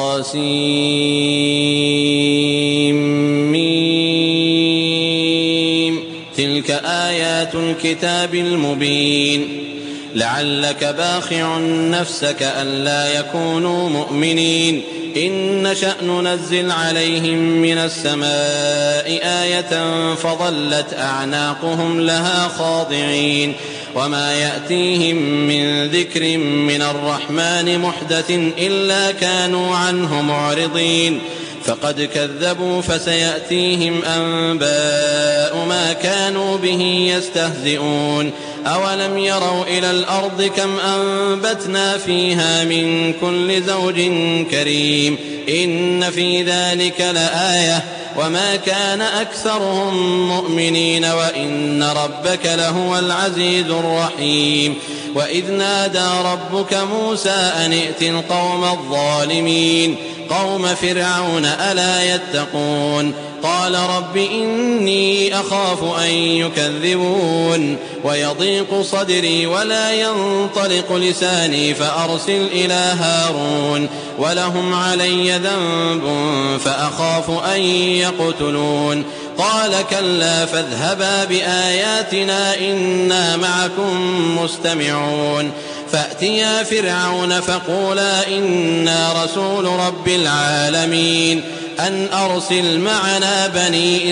طاسيم تلك آيات الكتاب المبين لعلك باخع نفسك ألا يكونوا مؤمنين إن نشأ ننزل عليهم من السماء آية فظلت أعناقهم لها خاضعين وما يأتيهم من ذكر من الرحمن محدث إلا كانوا عنه معرضين فقد كذبوا فسيأتيهم أنباء ما كانوا به يستهزئون أولم يروا إلى الأرض كم أنبتنا فيها من كل زوج كريم إن في ذلك لآية وما كان أكثرهم مؤمنين وإن ربك لهو العزيز الرحيم وإذ نادى ربك موسى أن ائت القوم الظالمين قوم فرعون ألا يتقون قال رب إني أخاف أن يكذبون ويضيق صدري ولا ينطلق لساني فأرسل إلى هارون ولهم علي ذنب فأخاف أن يقتلون قال كلا فاذهبا بآياتنا إنا معكم مستمعون فأتيا فرعون فقولا إنا رسول رب العالمين أن أرسل معنا بني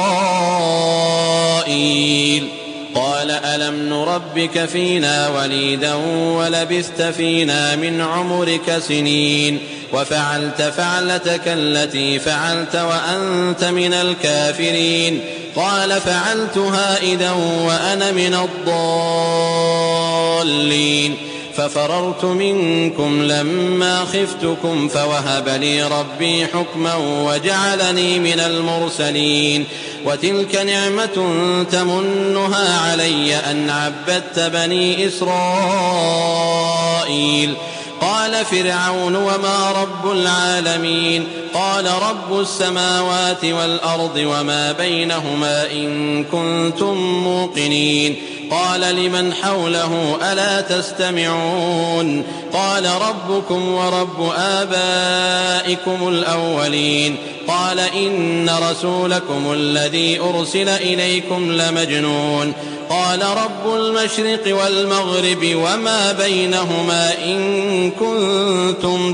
إسرائيل قال ألم نربك فينا وليدا ولبثت فينا من عمرك سنين وفعلت فعلتك التي فعلت وأنت من الكافرين قال فعلتها إذا وأنا من الضالين ففررت منكم لما خفتكم فوهب لي ربي حكما وجعلني من المرسلين وتلك نعمة تمنها علي أن عبدت بني إسرائيل قال فرعون وما رب العالمين قال رب السماوات والأرض وما بينهما إن كنتم موقنين قال لمن حوله ألا تستمعون قال ربكم ورب آبائكم الأولين قال إن رسولكم الذي أرسل إليكم لمجنون قال رب المشرق والمغرب وما بينهما إن كنتم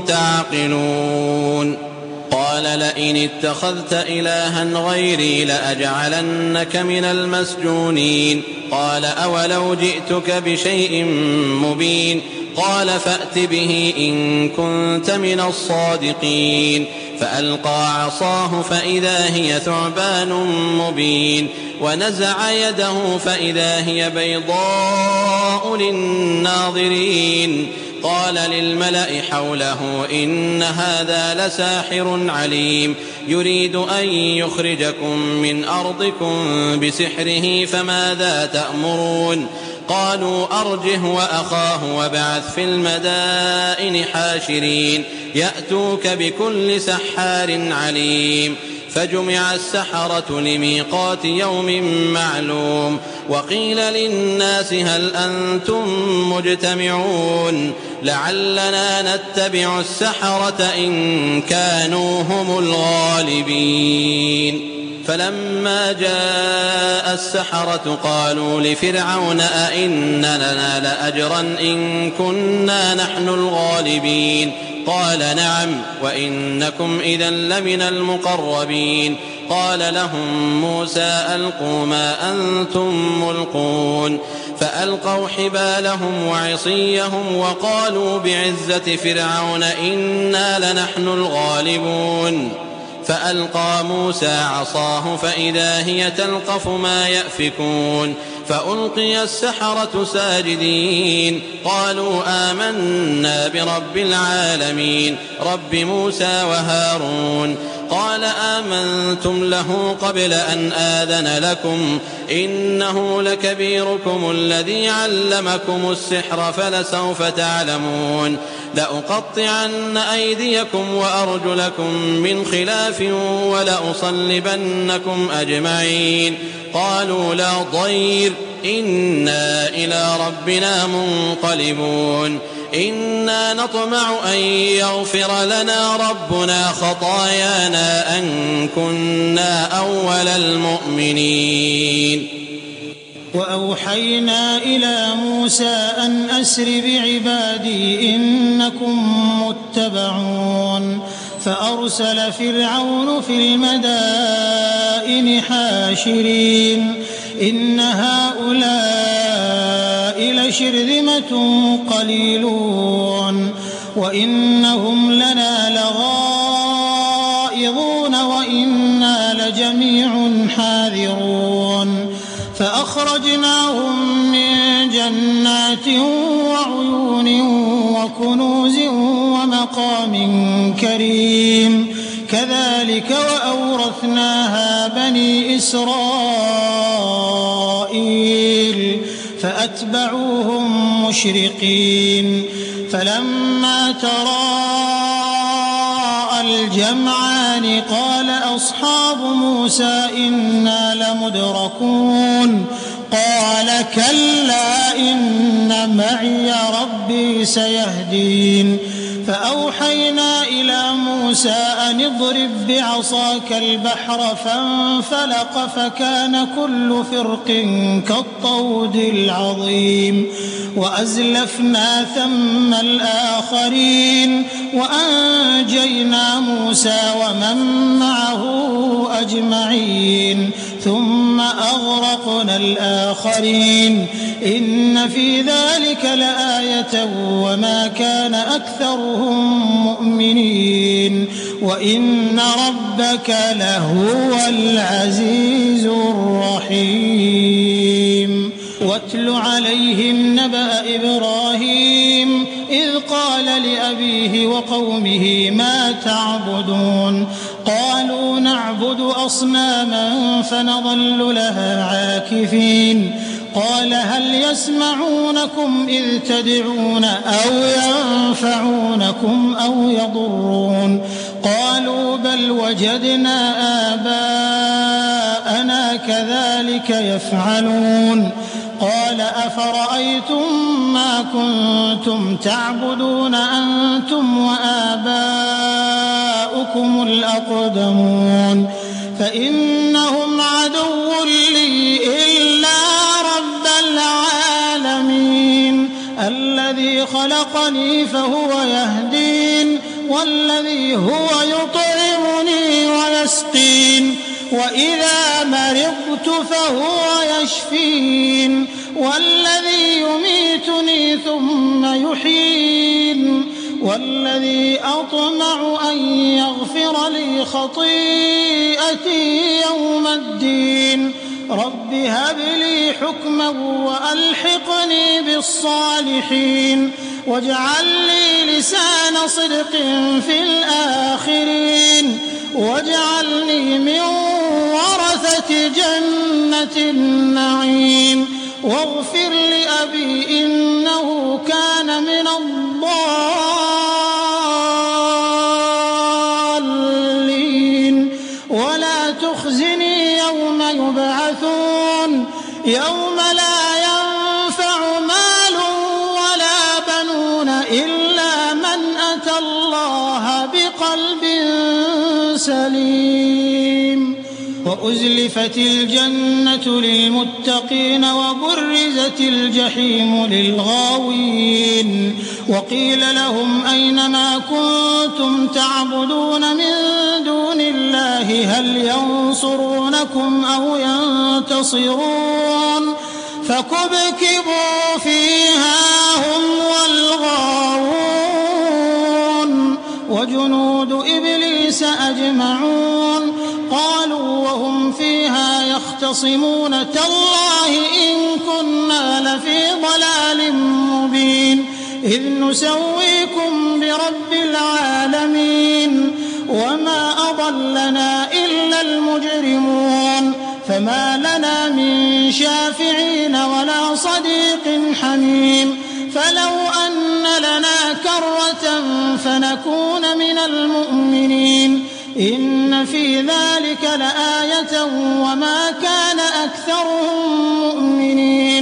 تعقلون قال لئن اتخذت إلها غيري لأجعلنك من المسجونين قال أولو جئتك بشيء مبين قال فأت به إن كنت من الصادقين فألقى عصاه فإذا هي ثعبان مبين ونزع يده فإذا هي بيضاء للناظرين قال للملأ حوله إن هذا لساحر عليم يريد أن يخرجكم من أرضكم بسحره فماذا تأمرون قالوا أرجه وأخاه وابعث في المدائن حاشرين يأتوك بكل سحار عليم فجمع السحرة لميقات يوم معلوم وقيل للناس هل أنتم مجتمعون لعلنا نتبع السحرة إن كانوا هم الغالبين فلما جاء السحرة قالوا لفرعون أئن لنا لأجرا إن كنا نحن الغالبين قال نعم وإنكم إذا لمن المقربين قال لهم موسى ألقوا ما أنتم ملقون فألقوا حبالهم وعصيهم وقالوا بعزة فرعون إنا لنحن الغالبون فألقى موسى عصاه فإذا هي تلقف ما يأفكون فألقي السحرة ساجدين قالوا آمنا برب العالمين رب موسى وهارون قال آمنتم له قبل أن آذن لكم إنه لكبيركم الذي علمكم السحر فلسوف تعلمون لأقطعن أيديكم وأرجلكم من خلاف ولأصلبنكم أجمعين قالوا لا ضير إنا إلى ربنا منقلبون إنا نطمع أن يغفر لنا ربنا خطايانا أن كنا أول المؤمنين. وأوحينا إلى موسى أن أسر بعبادي إنكم متبعون فأرسل فرعون في المدائن حاشرين إن هؤلاء لشرذمة قليلون وإنهم لنا لغائظون وإنا لجميع حاذرون فأخرجناهم من جنات وعيون وكنوز ومقام كريم كذلك وأورثناها بني إسرائيل فأتبعوهم مشرقين فلما تراءى الجمعان قال أصحاب موسى إنا لمدركون قال كلا إن معي ربي سيهدين فأوحينا إلى موسى أن اضرب بعصاك البحر فانفلق فكان كل فرق كالطود العظيم وأزلفنا ثم الآخرين وأنجينا موسى ومن معه أجمعين ثم أغرقنا الآخرين إن في ذلك لآية وما كان أكثرهم مؤمنين وإن ربك لهو العزيز الرحيم. واتل عليهم نبأ إبراهيم إذ قال لأبيه وقومه ما تعبدون قالوا نعبد أصناما فنظل لها عاكفين قال هل يسمعونكم إذ تدعون أو ينفعونكم أو يضرون قالوا بل وجدنا آباءنا كذلك يفعلون قال أفرأيتم ما كنتم تعبدون أنتم وآباؤكم الأقدمون فإنهم عدو لي إلا رب العالمين الذي خلقني فهو يهدين والذي هو يطعمني ويسقين وإذا مرضت فهو يشفين والذي يميتني ثم يحيين والذي أطمع أن يغفر لي خطيئتي يوم الدين رب هب لي حكما وألحقني بالصالحين واجعل لي لسان صدق في الآخرين واجعلني من ورثة جنة النعيم واغفر لأبي إنه كان من الضالين ولا تخزني يوم يبعثون يوم لا ينفع مال ولا بنون إلا من أتى الله بقلب سليم وأزلفت الجنة للمتقين وبرزت الجحيم للغاوين وقيل لهم أين ما كنتم تعبدون من دون الله هل ينصرونكم أو ينتصرون فكبكبوا فيها هم والغاوون وجنود إبليس أجمعون قالوا وهم فيها يختصمون تالله إن كنا لفي ضلال مبين إذ نسويكم برب العالمين وما أضلنا إلا المجرمون فما لنا من شافعين ولا صديق حميم فلو أن لنا كرة فنكون من المؤمنين إن في ذلك لآية وما كان أكثرهم مؤمنين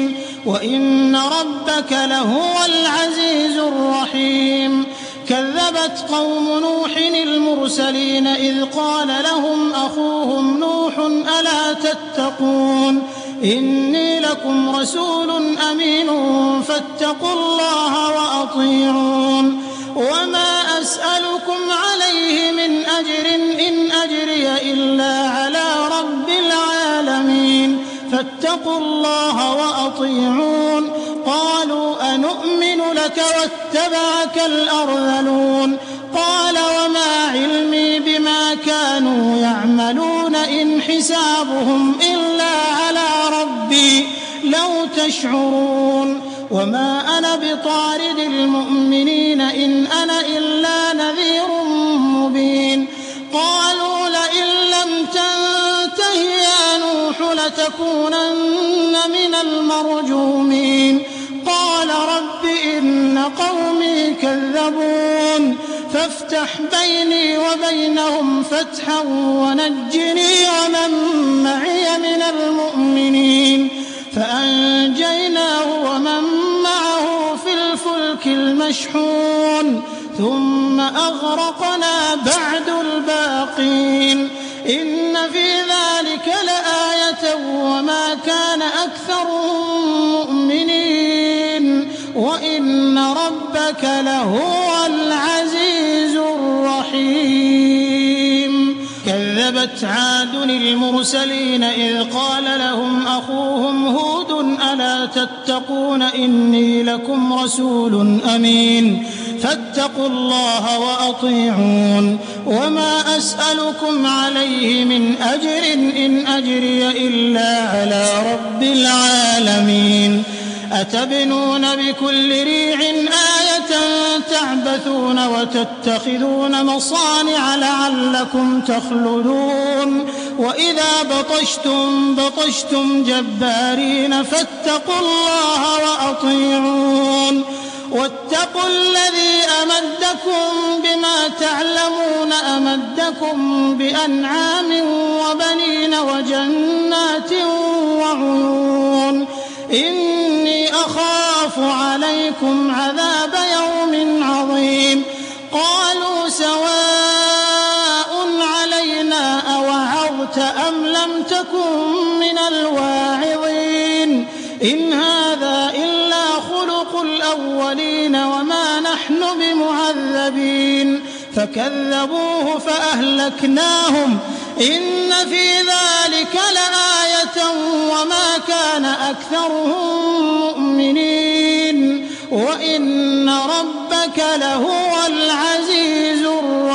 وإن ربك لهو العزيز الرحيم كذبت قوم نوح المرسلين إذ قال لهم أخوهم نوح ألا تتقون إني لكم رسول أمين فاتقوا الله وأطيعون وما أسألكم عليه من أجر إن أجري إلا على رب العالمين فاتقوا الله وأطيعون قالوا أنؤمن لك واتبعك الأرذلون قال وما علمي بما كانوا يعملون إن حسابهم إلا على ربي لو تشعرون وما أنا بطارد المؤمنين إن أنا إلا نذير مبين قالوا لئن لم تنته يا نوح لتكونن من المرجومين قال رب إن قومي كذبون فافتح بيني وبينهم فتحا ونجني ومن معي من المؤمنين فأنجيناه ومن معه في الفلك المشحون ثم أغرقنا بعد الباقين إن في ذلك لآية وما كان أكثرهم مؤمنين وإن ربك لهو العزيز الرحيم كذبت عاد المرسلين إذ قال لهم أخوهم هود ألا تتقون إني لكم رسول أمين فاتقوا الله وأطيعون وما أسألكم عليه من أجر إن أجري إلا على رب العالمين أتبنون بكل ريع آية تعبثون وتتخذون مصانع لعلكم تخلدون وإذا بطشتم جبارين فاتقوا الله وأطيعون واتقوا الذي أمدكم بما تعلمون أمدكم بأنعام وبنين وجنات وعيون إني أخاف عليكم عذاب يوم عظيم قالوا سواء علينا أوعظت أم لم تكن من الواعظين إن هذا إلا خلق الأولين وما نحن بمعذبين فكذبوه فأهلكناهم إن في ذلك لآية وما كان أكثرهم مؤمنين وإن ربك لهو العزيز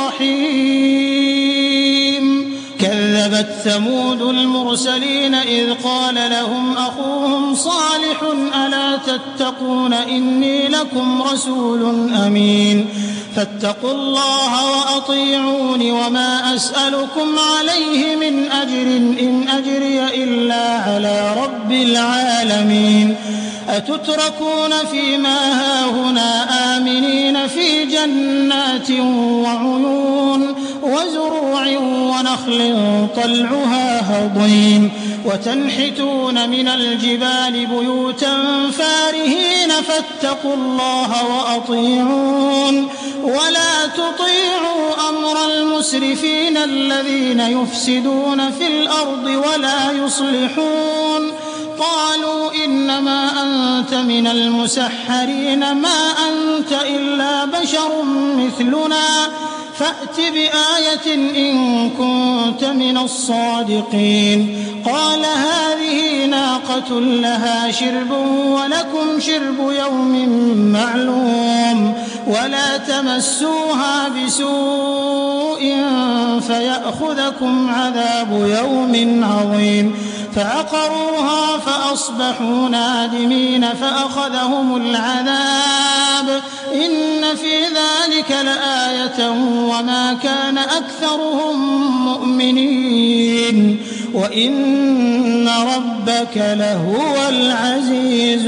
الرحيم كذبت ثمود المرسلين إذ قال لهم أخوهم صالح ألا تتقون إني لكم رسول أمين فاتقوا الله وأطيعون وما أسألكم عليه من أجر إن أجري إلا على رب العالمين أتتركون فيما هاهنا آمنين في جنات وعيون وزروع ونخل طلعها هضيم وتنحتون من الجبال بيوتا فارهين فاتقوا الله وأطيعون ولا تطيعوا أمر المسرفين الذين يفسدون في الأرض ولا يصلحون قالوا إنما أنت من المسحرين ما أنت إلا بشر مثلنا فأت بآية إن كنت من الصادقين قال هذه ناقة لها شرب ولكم شرب يوم معلوم ولا تمسوها بسوء فيأخذكم عذاب يوم عظيم فعقروها فأصبحوا نادمين فأخذهم العذاب إن في ذلك لآية وما كان أكثرهم مؤمنين وإن ربك لهو العزيز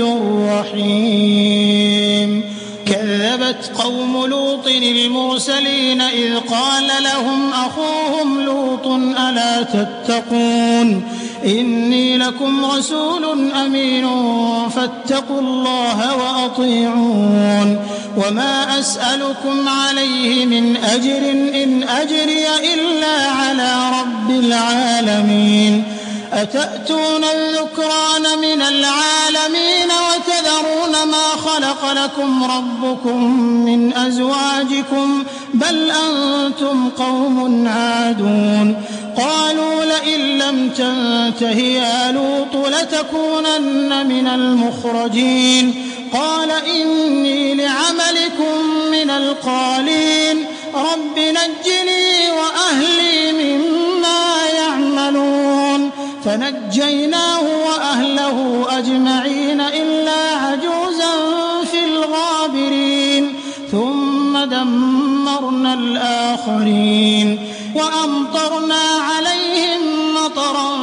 الرحيم كذبت قوم لوط المرسلين إذ قال لهم أخوهم لوط ألا تتقون إني لكم رسول أمين فاتقوا الله وأطيعون وما أسألكم عليه من أجر إن أجري إلا على رب العالمين أتأتون الذكران من العالمين وتذرون ما خلق لكم ربكم من أزواجكم بل أنتم قوم عادون قالوا لئن لم تنته يا لوط لتكونن من المخرجين قال إني لعملكم من القالين رب نجني وأهلي مما يعملون فنجيناه وأهله أجمعين إلا عجوزا في الغابرين ثم دمرنا الآخرين وأمطرنا عليهم مطرا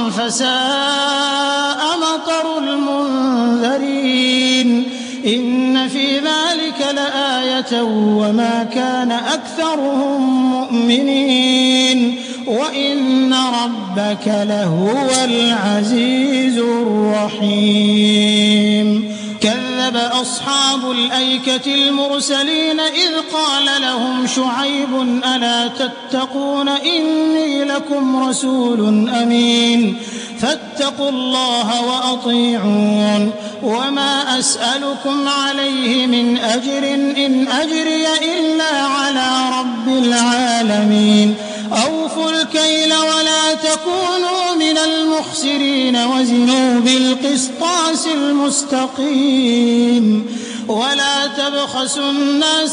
فساء مطر المنذرين إن في ذلك لآية وما كان أكثرهم مؤمنين وإن ربك لهو العزيز الرحيم كذب أصحاب الأيكة المرسلين إذ قال لهم شعيب ألا تتقون إني لكم رسول أمين فاتقوا الله وأطيعون وما أسألكم عليه من أجر إن أجري إلا على رب العالمين أوفوا الكيل ولا تكونوا من المخسرين وزنوا بالقسطاس المستقيم ولا تبخسوا الناس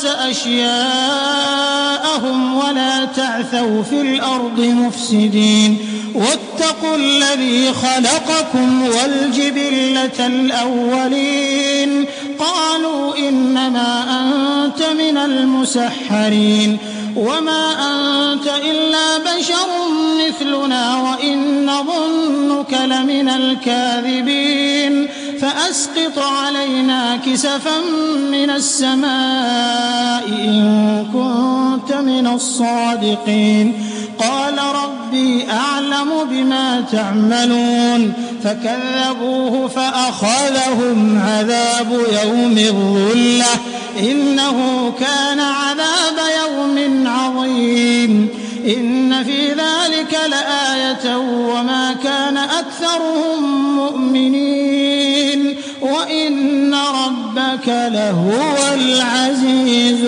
أشياءهم ولا تعثوا في الأرض مفسدين واتقوا الذي خلقكم والجبلة الأولين قالوا إنما أنت من المسحرين وما أنت إلا بشر مثلنا وإن نظنك لمن الكاذبين فأسقط علينا كسفا من السماء إن كنت من الصادقين قال ربي أعلم بما تعملون فكذبوه فأخذهم عذاب يوم الظلة إنه كان عذاب يوم عظيم إن في ذلك لآية وما كان أكثرهم مؤمنين وإن ربك لهو العزيز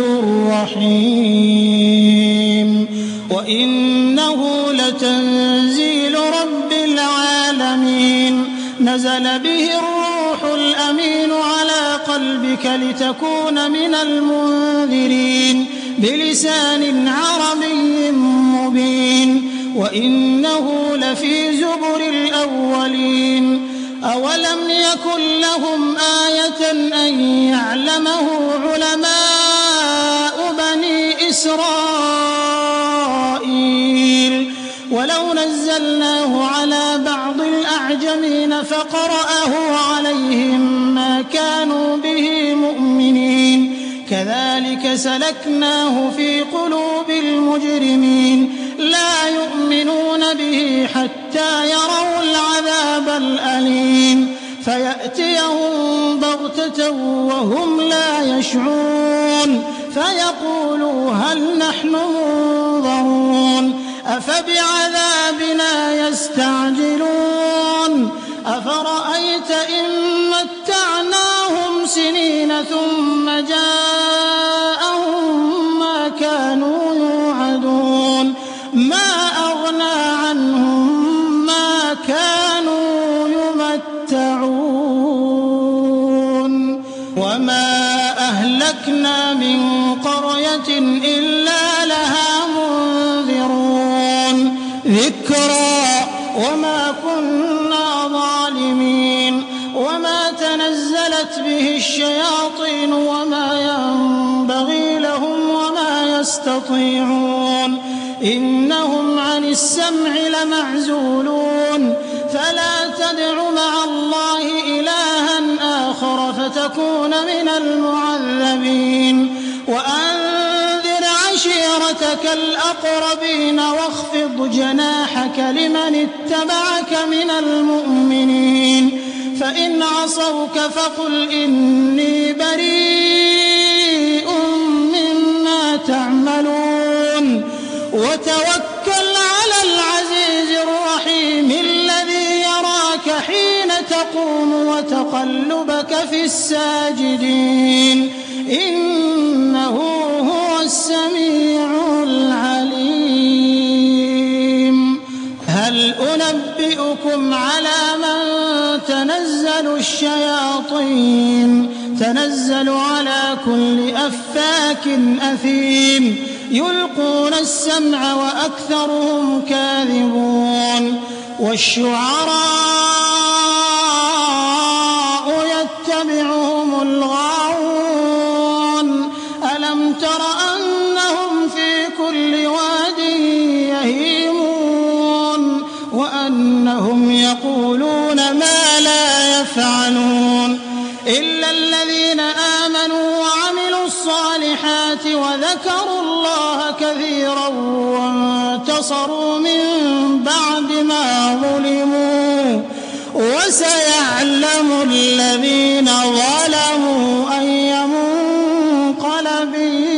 الرحيم وإنه لتنزيل رب العالمين نزل به الروح الأمين على قلبك لتكون من المنذرين بلسان عربي مبين وإنه لفي زبر الأولين أولم يكن لهم آية أن يعلمه علماء بني إسرائيل ولو نزلناه على بعض الأعجمين فقرأه عليهم ما كانوا به مؤمنين كذلك سلكناه في قلوب المجرمين لا يؤمنون به حتى يروا العذاب الأليم فيأتيهم بغتة وهم لا يشعرون فيقولوا هل نحن منظرون أفبعذابنا يستعجلون أفرأيت إن متعناهم سنين ثم جاءهم ما كانوا يوعدون ما أغنى عنهم ما كانوا يمتعون وما أهلكنا من قرية إلا لها منذرون ذكرى وما كنا ظالمين وما تنزلت به الشياطين وما ينبغي لهم وما يستطيعون إنهم عن السمع لمعزولون فلا تدع مع الله إلها آخر فتكون من المعذبين وأنذر عشيرتك الأقربين واخفض جناحك لمن اتبعك من المؤمنين فإن عصوك فقل إني بريء مما تعملون وتوكل على العزيز الرحيم الذي يراك حين تقوم وتقلبك في الساجدين إنه هو السميع العليم هل أنبئكم على من تنزل الشياطين تنزل على كل أفاك أثيم يلقون السمع وأكثرهم كاذبون والشعراء يتبعهم الغاوون ألم تر أنهم في كل واد يهيمون وأنهم يقولون ما لا يفعلون إلا الذين آمنوا وعملوا الصالحات وذكروا الله كثيرا وانتصروا من بعد ما ظلموا وسيعلم الذين ظلموا أي منقلب